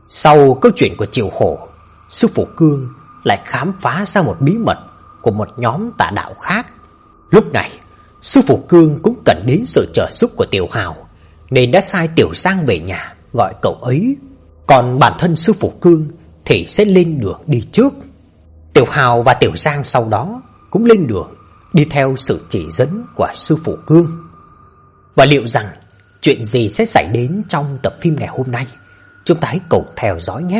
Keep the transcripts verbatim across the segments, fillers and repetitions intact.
Sau câu chuyện của Triều Hổ, sư phụ Cương lại khám phá ra một bí mật của một nhóm tà đạo khác. Lúc này, sư phụ Cương cũng cần đến sự trợ giúp của Tiểu Hào, nên đã sai Tiểu Giang về nhà gọi cậu ấy. Còn bản thân sư phụ Cương thì sẽ lên đường đi trước. Tiểu Hào và Tiểu Giang sau đó cũng lên đường, đi theo sự chỉ dẫn của sư phụ Cương. Và liệu rằng chuyện gì sẽ xảy đến trong tập phim ngày hôm nay? Chúng ta hãy cùng theo dõi nhé.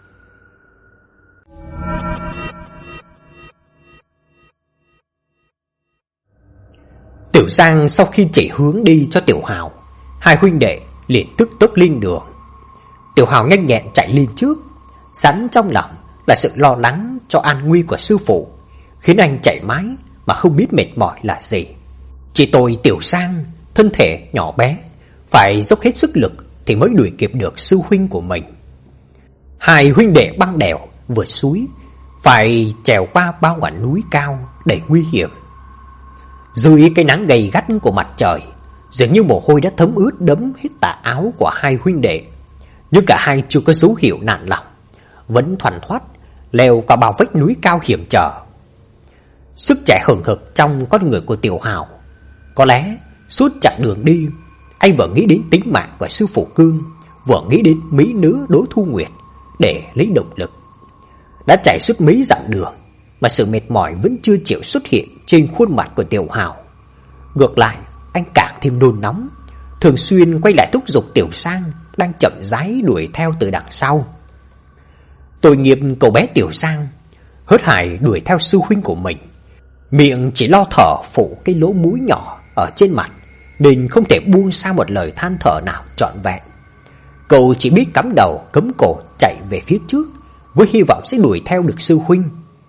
Tiểu Giang sau khi chỉ hướng đi cho Tiểu Hào, hai huynh đệ liền tức tốc lên đường. Tiểu Hào nhanh nhẹn chạy lên trước, sẵn trong lòng là sự lo lắng cho an nguy của sư phụ, khiến anh chạy mãi mà không biết mệt mỏi là gì. Chỉ tôi Tiểu Giang, thân thể nhỏ bé, phải dốc hết sức lực thì mới đuổi kịp được sư huynh của mình. Hai huynh đệ băng đèo vượt suối, phải trèo qua bao ngọn núi cao đầy nguy hiểm. Dưới cái nắng gay gắt của mặt trời, dường như mồ hôi đã thấm ướt đẫm hết tà áo của hai huynh đệ, nhưng cả hai chưa có dấu hiệu nản lòng, vẫn thoăn thoắt leo qua bao vách núi cao hiểm trở. Sức trẻ hừng hực trong con người của Tiểu Hào. Có lẽ suốt chặng đường đi, anh vừa nghĩ đến tính mạng của sư phụ Cương, vừa nghĩ đến mỹ nữ Đỗ Thu Nguyệt để lấy động lực. Đã chạy suốt mấy dặm đường mà sự mệt mỏi vẫn chưa chịu xuất hiện trên khuôn mặt của Tiểu Hào. Ngược lại, anh càng thêm nôn nóng, thường xuyên quay lại thúc giục Tiểu Giang đang chậm rãi đuổi theo từ đằng sau. Tội nghiệp cậu bé Tiểu Giang hớt hải đuổi theo sư huynh của mình, miệng chỉ lo thở phụ cái lỗ mũi nhỏ ở trên mặt, nên không thể buông ra một lời than thở nào trọn vẹn. Cậu chỉ biết cắm đầu cấm cổ chạy về phía trước, với hy vọng sẽ đuổi theo được sư huynh.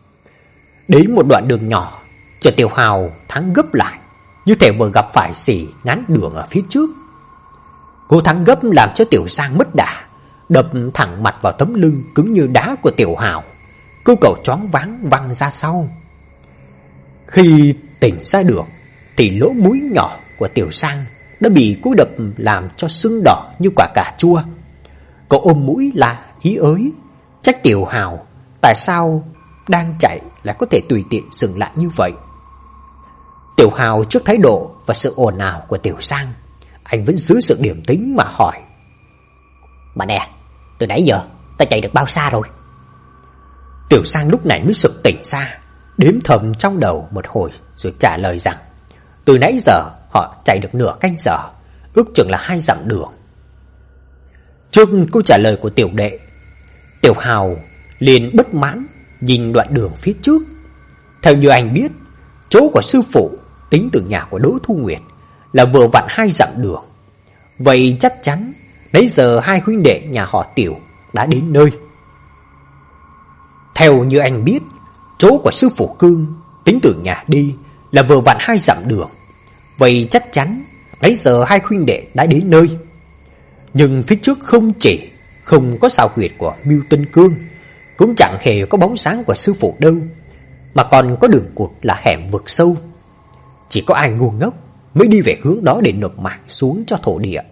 Đến một đoạn đường nhỏ, chợt Tiểu Hào thắng gấp lại, như thể vừa gặp phải gì ngăn đường ở phía trước. Cô thắng gấp làm cho Tiểu Giang mất đà, đập thẳng mặt vào tấm lưng cứng như đá của Tiểu Hào. Cô cậu choáng váng văng ra sau. Khi tỉnh ra được thì lỗ mũi nhỏ của Tiểu Giang đã bị cú đập làm cho sưng đỏ như quả cà chua. Cậu ôm mũi là ý ới, trách Tiểu Hào tại sao đang chạy lại có thể tùy tiện dừng lại như vậy. Tiểu Hào trước thái độ và sự ồn ào của Tiểu Giang, anh vẫn giữ sự điềm tĩnh mà hỏi: "Bà nè, từ nãy giờ ta chạy được bao xa rồi?" Tiểu Giang lúc này mới sực tỉnh ra, đếm thầm trong đầu một hồi rồi trả lời rằng từ nãy giờ họ chạy được nửa canh giờ, ước chừng là hai dặm đường. Trước câu trả lời của tiểu đệ, Tiểu Hào liền bất mãn nhìn đoạn đường phía trước. Theo như anh biết, chỗ của sư phụ tính từ nhà của Đỗ Thu Nguyệt là vừa vặn hai dặm đường. Vậy chắc chắn nãy giờ hai huynh đệ nhà họ Tiểu đã đến nơi. Theo như anh biết, chỗ của sư phụ Cương tính từ nhà đi là vừa vặn hai dặm đường. Vậy chắc chắn nãy giờ hai huynh đệ đã đến nơi. Nhưng phía trước không chỉ không có sao huyệt của Mưu Tân Cương, cũng chẳng hề có bóng dáng của sư phụ đâu, mà còn có đường cụt là hẻm vực sâu. Chỉ có ai ngu ngốc mới đi về hướng đó để nộp mạng xuống cho thổ địa.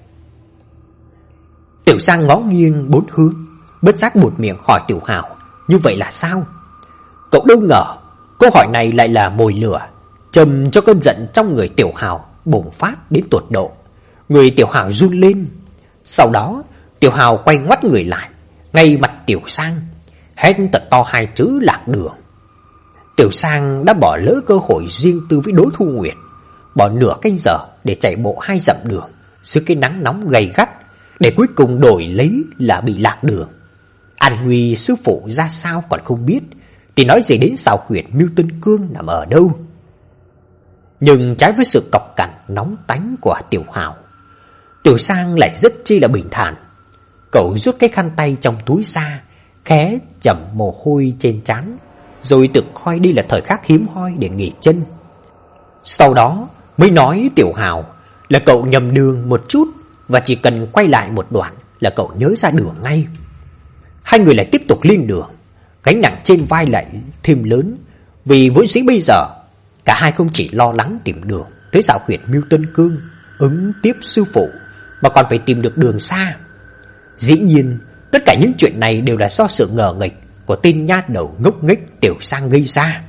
Tiểu Giang ngó nghiêng bốn hướng, bất giác buột miệng hỏi Tiểu Hào như vậy là sao. Cậu đâu ngờ câu hỏi này lại là mồi lửa, châm cho cơn giận trong người Tiểu Hào bùng phát đến tột độ. Người Tiểu Hào run lên. Sau đó Tiểu Hào quay ngoắt người lại, ngay mặt Tiểu Giang hét thật to hai chữ lạc đường. Tiểu Giang đã bỏ lỡ cơ hội riêng tư với Đỗ Thu Nguyệt, bỏ nửa canh giờ để chạy bộ hai dặm đường dưới cái nắng nóng gay gắt, để cuối cùng đổi lấy là bị lạc đường. An nguy sư phụ ra sao còn không biết, thì nói gì đến sao huyệt Mưu Tân Cương nằm ở đâu. Nhưng trái với sự cọc cằn nóng tánh của Tiểu Hào, Tiểu Giang lại rất chi là bình thản. Cậu rút cái khăn tay trong túi ra, khẽ chẩm mồ hôi trên trán, rồi tự coi đây là thời khắc hiếm hoi để nghỉ chân. Sau đó mới nói Tiểu Hào là cậu nhầm đường một chút, và chỉ cần quay lại một đoạn là cậu nhớ ra đường ngay. Hai người lại tiếp tục lên đường. Gánh nặng trên vai lại thêm lớn, vì vốn dĩ bây giờ cả hai không chỉ lo lắng tìm đường tới dạo huyệt Mưu Tân Cương ứng tiếp sư phụ, mà còn phải tìm được đường xa. Dĩ nhiên Tất cả những chuyện này đều là do sự ngờ nghịch của tên nhát đầu ngốc nghếch Tiểu Sang gây ra.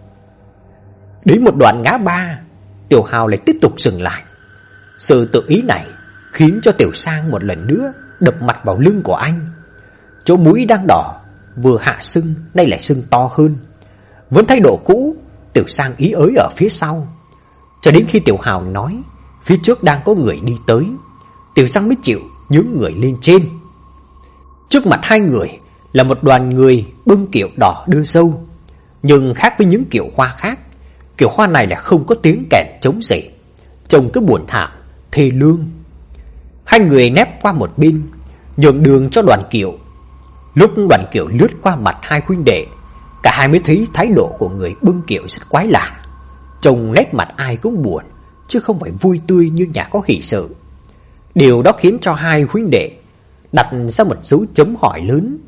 Đến một đoạn ngã ba, Tiểu Hào lại tiếp tục dừng lại. Sự tự ý này khiến cho Tiểu Sang một lần nữa đập mặt vào lưng của anh. Chỗ mũi đang đỏ, vừa hạ sưng nay lại sưng to hơn. Vẫn thái độ cũ, Tiểu Sang ý ới ở phía sau. Cho đến khi Tiểu Hào nói phía trước đang có người đi tới, Tiểu Sang mới chịu nhướng người lên trên. Trước mặt hai người là một đoàn người bưng kiệu đỏ đưa dâu. Nhưng khác với những kiệu hoa khác, kiểu hoa này là không có tiếng kèn trống gì, trông cứ buồn thảm, thê lương. Hai người nép qua một bên, nhường đường cho đoàn kiệu. Lúc đoàn kiệu lướt qua mặt hai huynh đệ, cả hai mới thấy thái độ của người bưng kiệu rất quái lạ. Trông nét mặt ai cũng buồn, chứ không phải vui tươi như nhà có hỷ sự. Điều đó khiến cho hai huynh đệ đặt ra một dấu chấm hỏi lớn.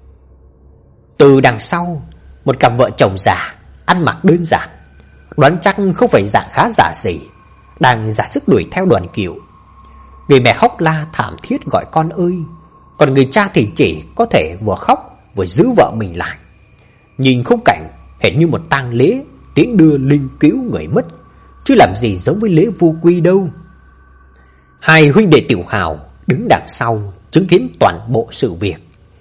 Từ đằng sau, một cặp vợ chồng già, ăn mặc đơn giản, đoán chắc không phải dạng khá giả gì, đang giả sức đuổi theo đoàn kiệu. Người mẹ khóc la thảm thiết gọi con ơi, còn người cha thì chỉ có thể vừa khóc vừa giữ vợ mình lại. Nhìn khung cảnh hệt như một tang lễ tiễn đưa linh cữu người mất, chứ làm gì giống với lễ vô quy đâu. Hai huynh đệ Tiểu Hào đứng đằng sau chứng kiến toàn bộ sự việc.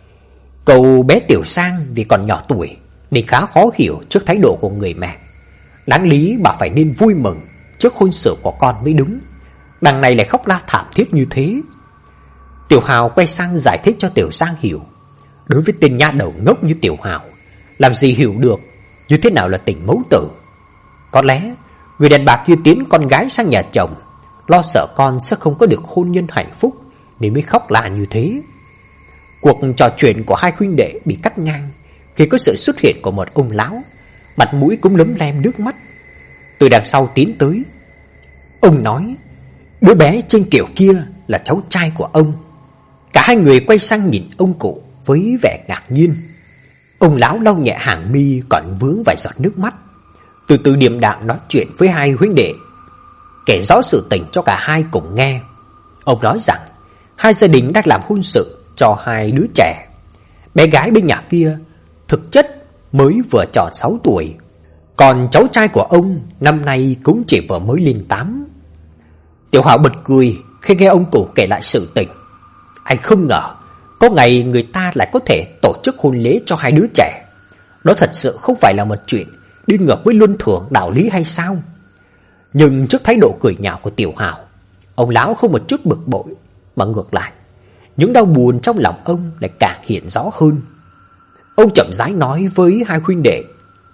Cậu bé Tiểu Sang vì còn nhỏ tuổi nên khá khó hiểu trước thái độ của người mẹ. Đáng lý bà phải nên vui mừng trước hôn sự của con mới đúng, đằng này lại khóc la thảm thiết như thế. Tiểu Hào quay sang giải thích cho Tiểu Sang hiểu. Đối với tên nha đầu ngốc như Tiểu Hào, làm gì hiểu được như thế nào là tình mẫu tử. Có lẽ người đàn bà kia tiến con gái sang nhà chồng, lo sợ con sẽ không có được hôn nhân hạnh phúc nên mới khóc la như thế. Cuộc trò chuyện của hai huynh đệ bị cắt ngang khi có sự xuất hiện của một ông lão, mặt mũi cũng lấm lem nước mắt. Từ đằng sau tiến tới, ông nói đứa bé trên kiệu kia là cháu trai của ông. Cả hai người quay sang nhìn ông cụ với vẻ ngạc nhiên. Ông lão lau nhẹ hàng mi còn vướng vài giọt nước mắt, từ từ điềm đạm nói chuyện với hai huynh đệ, kể rõ sự tình cho cả hai cùng nghe. Ông nói rằng hai gia đình đang làm hôn sự cho hai đứa trẻ. Bé gái bên nhà kia thực chất mới vừa tròn sáu tuổi, còn cháu trai của ông năm nay cũng chỉ vừa mới lên tám. Tiểu Hạo bật cười khi nghe ông cụ kể lại sự tình. Anh không ngờ có ngày người ta lại có thể tổ chức hôn lễ cho hai đứa trẻ. Đó thật sự không phải là một chuyện đi ngược với luân thường đạo lý hay sao? Nhưng trước thái độ cười nhạo của Tiểu Hạo, ông lão không một chút bực bội, mà ngược lại, những đau buồn trong lòng ông lại càng hiện rõ hơn. Ông chậm rãi nói với hai huynh đệ: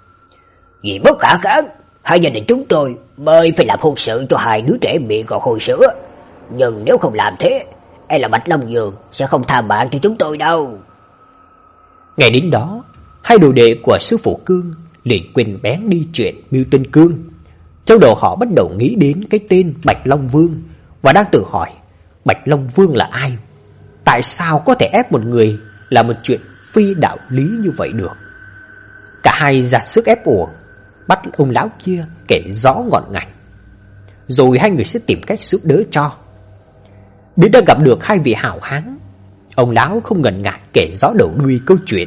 vì bất khả kháng, hai gia đình chúng tôi mới phải làm hôn sự cho hai đứa trẻ miệng còn hồi sữa. Nhưng nếu không làm thế, e là Bạch Long Giường sẽ không tha mạng cho chúng tôi đâu. Ngày đến đó, hai đồ đệ của sư phụ Cương liền quên bén đi chuyện mưu tinh cương. Trong đầu họ bắt đầu nghĩ đến cái tên Bạch Long Vương và đang tự hỏi Bạch Long Vương là ai? Tại sao có thể ép một người làm một chuyện phi đạo lý như vậy được? Cả hai ra sức ép uổng, bắt ông lão kia kể rõ ngọn ngành, rồi hai người sẽ tìm cách giúp đỡ cho. Biết đã gặp được hai vị hảo hán, ông lão không ngần ngại kể rõ đầu đuôi câu chuyện.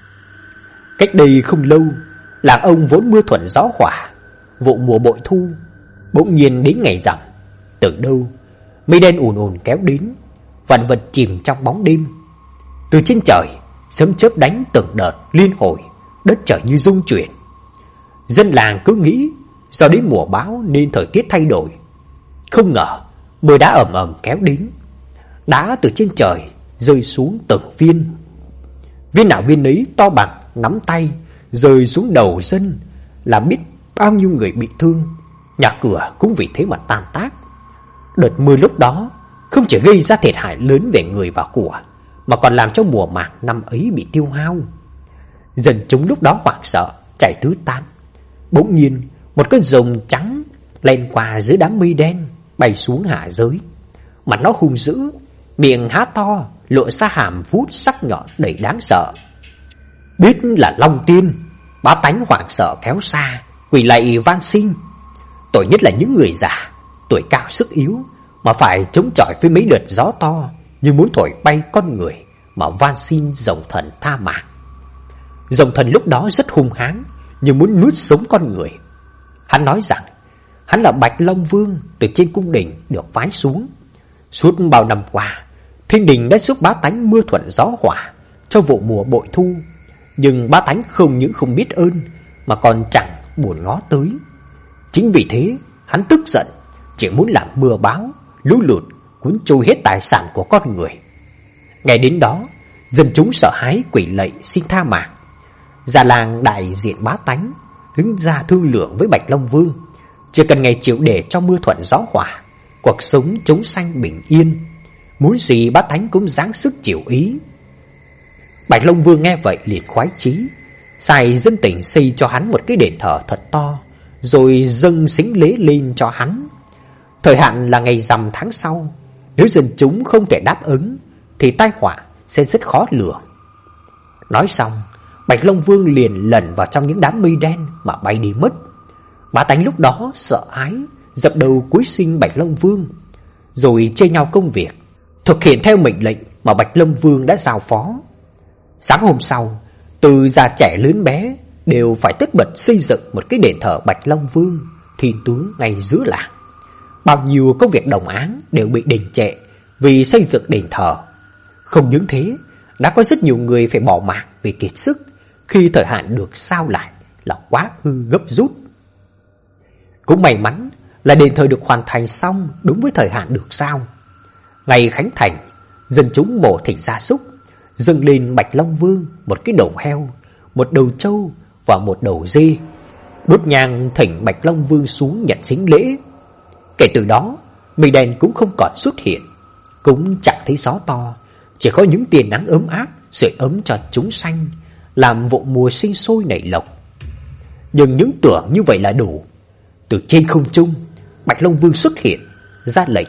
Cách đây không lâu, làng ông vốn mưa thuận gió hòa, vụ mùa bội thu. Bỗng nhiên đến ngày rằm, từ đâu mây đen ùn ùn kéo đến, vạn vật chìm trong bóng đêm. Từ trên trời, sấm chớp đánh từng đợt liên hồi, đất trời như rung chuyển. Dân làng cứ nghĩ do đến mùa bão nên thời tiết thay đổi. Không ngờ mưa đá ầm ầm kéo đến, đá từ trên trời rơi xuống từng viên. Viên nào viên ấy to bằng nắm tay, rơi xuống đầu dân, làm biết bao nhiêu người bị thương, nhà cửa cũng vì thế mà tan tác. Đợt mưa lúc đó không chỉ gây ra thiệt hại lớn về người và của, mà còn làm cho mùa màng năm ấy bị tiêu hao. Dân chúng lúc đó hoảng sợ, chạy tứ tán. Bỗng nhiên một con rồng trắng len qua dưới đám mây đen, bay xuống hạ giới. Mặt nó hung dữ, miệng há to, lộ ra hàm vuốt sắc nhọn đầy đáng sợ. Biết là Long Tiên, bá tánh hoảng sợ kéo xa, quỳ lạy van xin. Tội nhất là những người già, tuổi cao sức yếu, mà phải chống chọi với mấy đợt gió to như muốn thổi bay con người mà van xin rồng thần tha mạng. Rồng thần lúc đó rất hung hãn, như muốn nuốt sống con người. Hắn nói rằng hắn là Bạch Long Vương từ trên cung đình được phái xuống. Suốt bao năm qua, thiên đình đã giúp bá tánh mưa thuận gió hòa cho vụ mùa bội thu, nhưng bá tánh không những không biết ơn mà còn chẳng buồn ngó tới. Chính vì thế, hắn tức giận, chỉ muốn làm mưa bão, lũ lụt cuốn trôi hết tài sản của con người. Ngày đến đó, dân chúng sợ hãi quỳ lạy xin tha mạng. Già làng đại diện bá tánh đứng ra thương lượng với Bạch Long Vương, chỉ cần ngày chịu để cho mưa thuận gió hòa, cuộc sống chúng sanh bình yên, muốn gì bá tánh cũng dáng sức chịu ý. Bạch Long Vương nghe vậy liền khoái chí, sai dân tỉnh xây cho hắn một cái đền thờ thật to, rồi dâng sính lễ lên cho hắn. Thời hạn là ngày rằm tháng sau, nếu dân chúng không thể đáp ứng thì tai họa sẽ rất khó lường. Nói xong, Bạch Long Vương liền lẩn vào trong những đám mây đen mà bay đi mất. Bá tánh lúc đó sợ hãi, dập đầu cúi xin Bạch Long Vương, rồi chia nhau công việc, thực hiện theo mệnh lệnh mà Bạch Long Vương đã giao phó. Sáng hôm sau, từ già trẻ lớn bé đều phải tất bật xây dựng một cái đền thờ Bạch Long Vương thiên tướng ngay giữa làng. Bao nhiêu công việc đồng áng đều bị đình trệ vì xây dựng đền thờ. Không những thế, đã có rất nhiều người phải bỏ mạng vì kiệt sức khi thời hạn được sao lại là quá hư gấp rút. Cũng may mắn là đền thờ được hoàn thành xong đúng với thời hạn được sao. Ngày khánh thành, dân chúng mổ thịt gia súc, dâng lên Bạch Long Vương một cái đầu heo, một đầu trâu và một đầu dê, đốt nhang thỉnh Bạch Long Vương xuống nhận sính lễ. Kể từ đó, mây đen cũng không còn xuất hiện, cũng chẳng thấy gió to, chỉ có những tia nắng ấm áp sưởi ấm cho chúng sanh, làm vụ mùa sinh sôi nảy lộc. Nhưng những tưởng như vậy là đủ. Từ trên không trung, Bạch Long Vương xuất hiện, ra lệnh.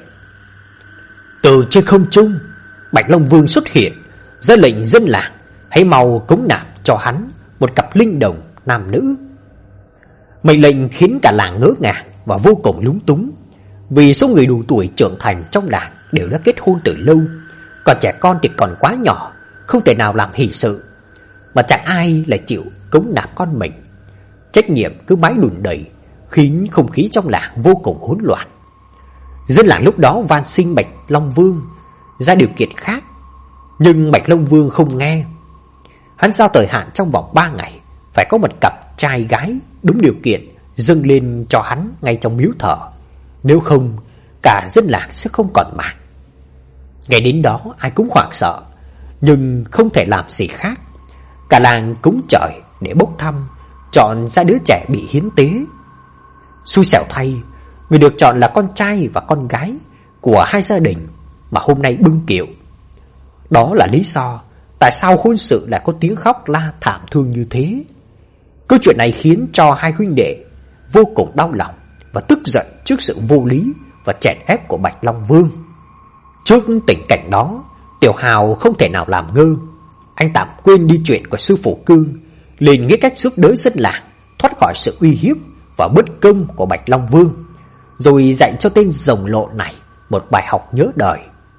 Từ trên không trung, Bạch Long Vương xuất hiện, ra lệnh dân làng hãy mau cống nạp cho hắn một cặp linh đồng nam nữ. Mệnh lệnh khiến cả làng ngỡ ngàng và vô cùng lúng túng, vì số người đủ tuổi trưởng thành trong làng đều đã kết hôn từ lâu, còn trẻ con thì còn quá nhỏ, không thể nào làm hỷ sự, mà chẳng ai lại chịu cống nạp con mình. Trách nhiệm cứ mãi đùn đẩy, khiến không khí trong làng vô cùng hỗn loạn. Dân làng lúc đó van xin Bạch Long Vương ra điều kiện khác, nhưng Bạch Long Vương không nghe. Hắn giao thời hạn trong vòng ba ngày phải có một cặp trai gái đúng điều kiện dâng lên cho hắn ngay trong miếu thờ, nếu không cả dân làng sẽ không còn mạng. Ngày đến đó ai cũng hoảng sợ, nhưng không thể làm gì khác. Cả làng cúng trời để bốc thăm, chọn ra đứa trẻ bị hiến tế. Xui xẻo thay, người được chọn là con trai và con gái của hai gia đình mà hôm nay bưng kiệu. Đó là lý do tại sao hôn sự lại có tiếng khóc la thảm thương như thế. Câu chuyện này khiến cho hai huynh đệ vô cùng đau lòng và tức giận trước sự vô lý và chèn ép của Bạch Long Vương. Trước tình cảnh đó, Tiểu Hào không thể nào làm ngơ. Anh tạm quên đi chuyện của sư phụ Cương, liền nghĩ cách giúp đỡ dân làng thoát khỏi sự uy hiếp và bất công của Bạch Long Vương, rồi dạy cho tên rồng lộn này một bài học nhớ đời.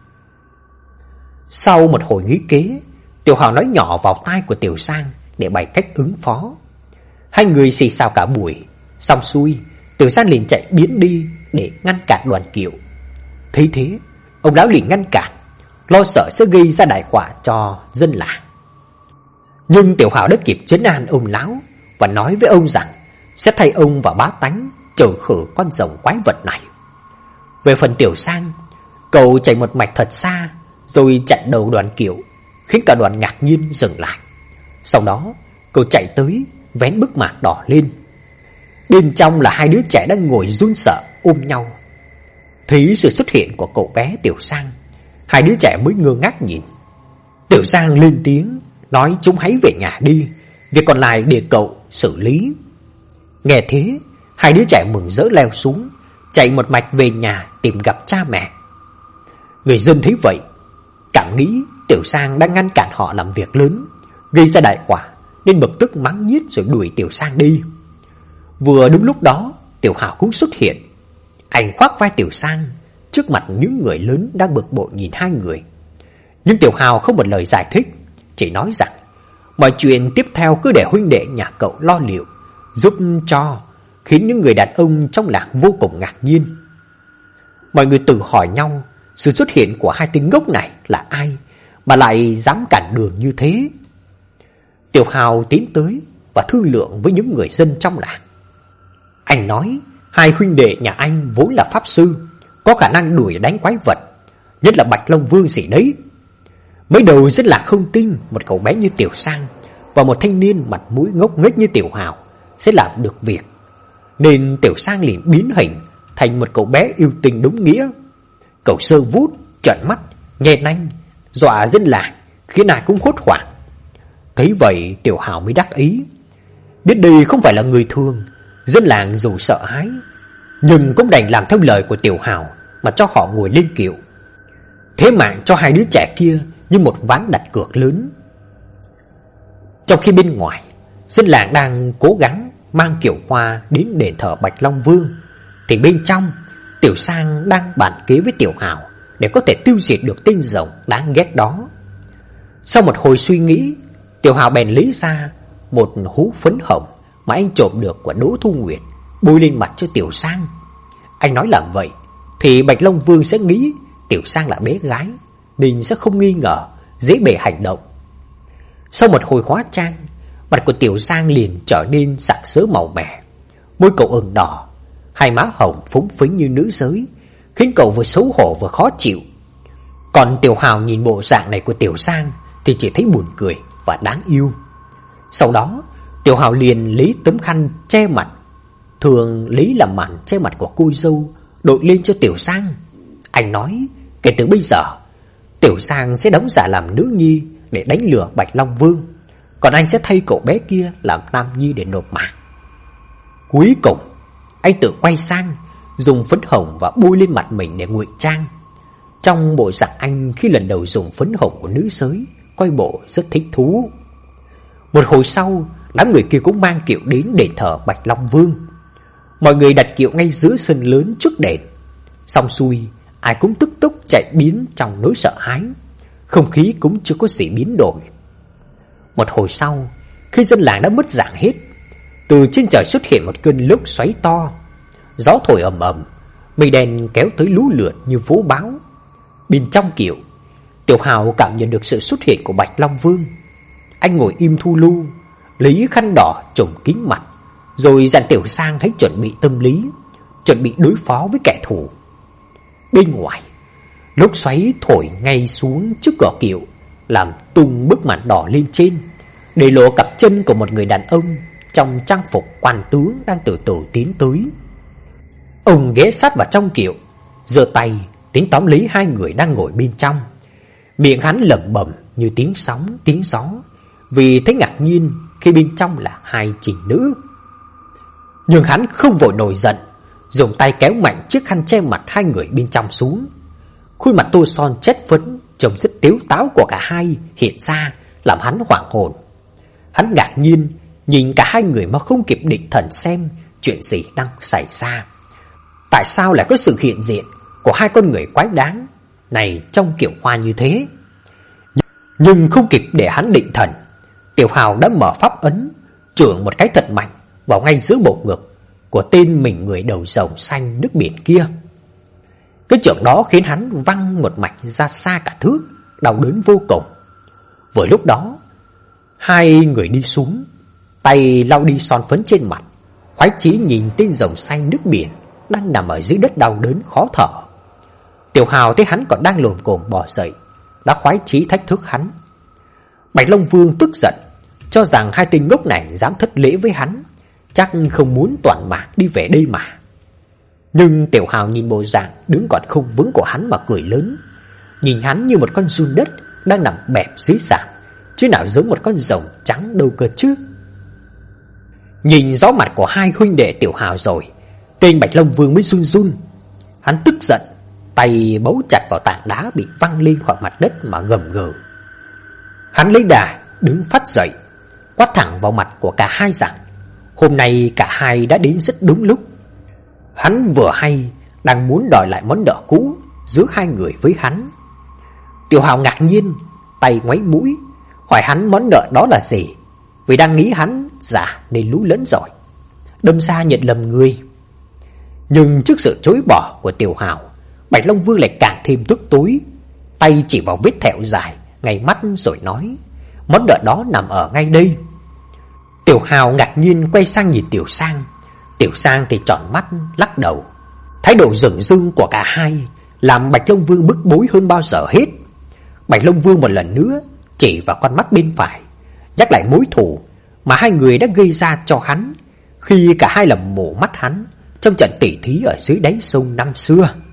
Sau một hồi nghĩ kế, Tiểu Hào nói nhỏ vào tai của Tiểu Sang để bày cách ứng phó. Hai người xì xào cả buổi, xong xuôi, Tiểu Sang liền chạy biến đi để ngăn cản đoàn kiệu. Thấy thế, ông lão liền ngăn cản, lo sợ sẽ gây ra đại họa cho dân làng. Nhưng Tiểu Hào đã kịp trấn an ông lão và nói với ông rằng sẽ thay ông và bá tánh trừ khử con rồng quái vật này. Về phần Tiểu Sang, cậu chạy một mạch thật xa, rồi chặn đầu đoàn kiệu, khiến cả đoàn ngạc nhiên dừng lại. Sau đó, cậu chạy tới vén bức màn đỏ lên. Bên trong là hai đứa trẻ đang ngồi run sợ ôm nhau. Thấy sự xuất hiện của cậu bé Tiểu Sang, hai đứa trẻ mới ngơ ngác nhìn. Tiểu Sang lên tiếng nói chúng hãy về nhà đi, việc còn lại để cậu xử lý. Nghe thế, hai đứa trẻ mừng rỡ leo xuống, chạy một mạch về nhà tìm gặp cha mẹ. Người dân thấy vậy, cảm nghĩ Tiểu Sang đang ngăn cản họ làm việc lớn, gây ra đại họa, nên bực tức mắng nhiếc rồi đuổi Tiểu Sang đi. Vừa đúng lúc đó, Tiểu Hào cũng xuất hiện. Anh khoác vai Tiểu Sang trước mặt những người lớn đang bực bội nhìn hai người. Nhưng Tiểu Hào không một lời giải thích, chỉ nói rằng mọi chuyện tiếp theo cứ để huynh đệ nhà cậu lo liệu, giúp cho, khiến những người đàn ông trong làng vô cùng ngạc nhiên. Mọi người tự hỏi nhau sự xuất hiện của hai tên ngốc này là ai mà lại dám cản đường như thế. Tiểu Hào tiến tới và thương lượng với những người dân trong làng. Anh nói hai huynh đệ nhà anh vốn là pháp sư, có khả năng đuổi đánh quái vật, nhất là Bạch Long Vương gì đấy. Mới đầu rất là không tin một cậu bé như Tiểu Sang và một thanh niên mặt mũi ngốc nghếch như Tiểu Hào sẽ làm được việc, nên Tiểu Sang liền biến hình thành một cậu bé yêu tình đúng nghĩa. Cậu sơ vút, trợn mắt, nhe nanh, dọa dân làng, khiến ai cũng hốt hoảng. Thấy vậy Tiểu Hào mới đắc ý, biết đây không phải là người thường. Dân làng dù sợ hãi, nhưng cũng đành làm theo lời của Tiểu Hào mà cho họ ngồi lên kiệu, thế mạng cho hai đứa trẻ kia như một ván đặt cược lớn. Trong khi bên ngoài, dân làng đang cố gắng mang kiệu hoa đến đền thờ Bạch Long Vương, thì bên trong, Tiểu Sang đang bàn kế với Tiểu Hào để có thể tiêu diệt được tên rồng đáng ghét đó. Sau một hồi suy nghĩ, Tiểu Hào bèn lấy ra một hũ phấn hồng mà anh trộm được của Đỗ Thu Nguyệt, bôi lên mặt cho Tiểu Sang. Anh nói làm vậy thì Bạch Long Vương sẽ nghĩ Tiểu Sang là bé gái, nên sẽ không nghi ngờ, dễ bề hành động. Sau một hồi hóa trang, mặt của Tiểu Sang liền trở nên sặc sỡ màu mè, môi cậu ửng đỏ, hai má hồng phúng phính như nữ giới, khiến cậu vừa xấu hổ vừa khó chịu. Còn Tiểu Hào nhìn bộ dạng này của Tiểu Sang thì chỉ thấy buồn cười và đáng yêu. Sau đó Tiểu Hào liền lấy tấm khăn che mặt, thường lấy làm màn che mặt của cô dâu, đội lên cho Tiểu Sang. Anh nói kể từ bây giờ Tiểu Sang sẽ đóng giả làm nữ nhi để đánh lừa Bạch Long Vương, còn anh sẽ thay cậu bé kia làm nam nhi để nộp mạng. Cuối cùng anh tự quay sang, dùng phấn hồng và bôi lên mặt mình để ngụy trang. Trong bộ dạng anh khi lần đầu dùng phấn hồng của nữ giới, coi bộ rất thích thú. Một hồi sau, đám người kia cũng mang kiệu đến đền thờ Bạch Long Vương. Mọi người đặt kiệu ngay giữa sân lớn trước đền. Xong xuôi, ai cũng tức tốc chạy biến trong nỗi sợ hãi. Không khí cũng chưa có gì biến đổi. Một hồi sau, khi dân làng đã mất dạng hết, từ trên trời xuất hiện một cơn lốc xoáy to. Gió thổi ầm ầm, mây đen kéo tới lũ lượt như phố báo. Bên trong kiệu, Tiểu Hào cảm nhận được sự xuất hiện của Bạch Long Vương. Anh ngồi im thu lu, lấy khăn đỏ trùm kín mặt, rồi dặn Tiểu Sang hãy chuẩn bị tâm lý, chuẩn bị đối phó với kẻ thù. Bên ngoài, lốc xoáy thổi ngay xuống trước cửa kiệu, làm tung bức màn đỏ lên trên, để lộ cặp chân của một người đàn ông trong trang phục quan tướng đang từ từ tiến tới. Ông ghé sát vào trong kiệu, giơ tay tính tóm lấy hai người đang ngồi bên trong. Miệng hắn lẩm bẩm như tiếng sóng, tiếng gió, vì thấy ngạc nhiên khi bên trong là hai trình nữ. Nhưng hắn không vội nổi giận, dùng tay kéo mạnh chiếc khăn che mặt hai người bên trong xuống. Khuôn mặt tô son chất phấn trông rất tếu táo của cả hai hiện ra, làm hắn hoảng hồn. Hắn ngạc nhiên nhìn cả hai người mà không kịp định thần xem chuyện gì đang xảy ra. Tại sao lại có sự hiện diện của hai con người quái đáng này trong kiệu hoa như thế? Nhưng không kịp để hắn định thần, Tiểu Hào đã mở pháp ấn, chưởng một cái thật mạnh vào ngay giữa bộ ngực của tên mình người đầu rồng xanh nước biển kia. Cái chưởng đó khiến hắn văng một mạch ra xa cả thước, đau đớn vô cùng. Vừa lúc đó, hai người đi xuống, tay lau đi son phấn trên mặt, khoái chí nhìn tên rồng xanh nước biển đang nằm ở dưới đất đau đớn khó thở. Tiểu Hào thấy hắn còn đang lồm cồm bò dậy, đã khoái chí thách thức hắn. Bạch Long Vương tức giận, cho rằng hai tên ngốc này dám thất lễ với hắn, chắc không muốn toàn mạng đi về đây mà. Nhưng Tiểu Hào nhìn bộ dạng đứng còn không vững của hắn mà cười lớn, nhìn hắn như một con giun đất đang nằm bẹp dưới sàn, chứ nào giống một con rồng trắng đâu cơ chứ. Nhìn rõ mặt của hai huynh đệ Tiểu Hào rồi, tên Bạch Long Vương mới run run. Hắn tức giận, tay bấu chặt vào tảng đá bị văng lên khỏi mặt đất mà gầm gừ. Hắn lấy đà đứng phát dậy, quát thẳng vào mặt của cả hai rằng hôm nay cả hai đã đến rất đúng lúc. Hắn vừa hay đang muốn đòi lại món nợ cũ giữa hai người với hắn. Tiểu Hào ngạc nhiên, tay ngoáy mũi, hỏi hắn món nợ đó là gì, vì đang nghĩ hắn già nên lú lẫn rồi, đâm ra nhận lầm người. Nhưng trước sự chối bỏ của Tiểu Hào, Bạch Long Vương lại càng thêm tức tối, tay chỉ vào vết thẹo dài ngay mắt rồi nói: món nợ đó nằm ở ngay đây. Tiểu Hào ngạc nhiên quay sang nhìn Tiểu Sang. Tiểu Sang thì tròn mắt lắc đầu. Thái độ dửng dưng của cả hai làm Bạch Long Vương bức bối hơn bao giờ hết. Bạch Long Vương một lần nữa chỉ vào con mắt bên phải, nhắc lại mối thù mà hai người đã gây ra cho hắn khi cả hai làm mổ mắt hắn trong trận tỉ thí ở dưới đáy sông năm xưa.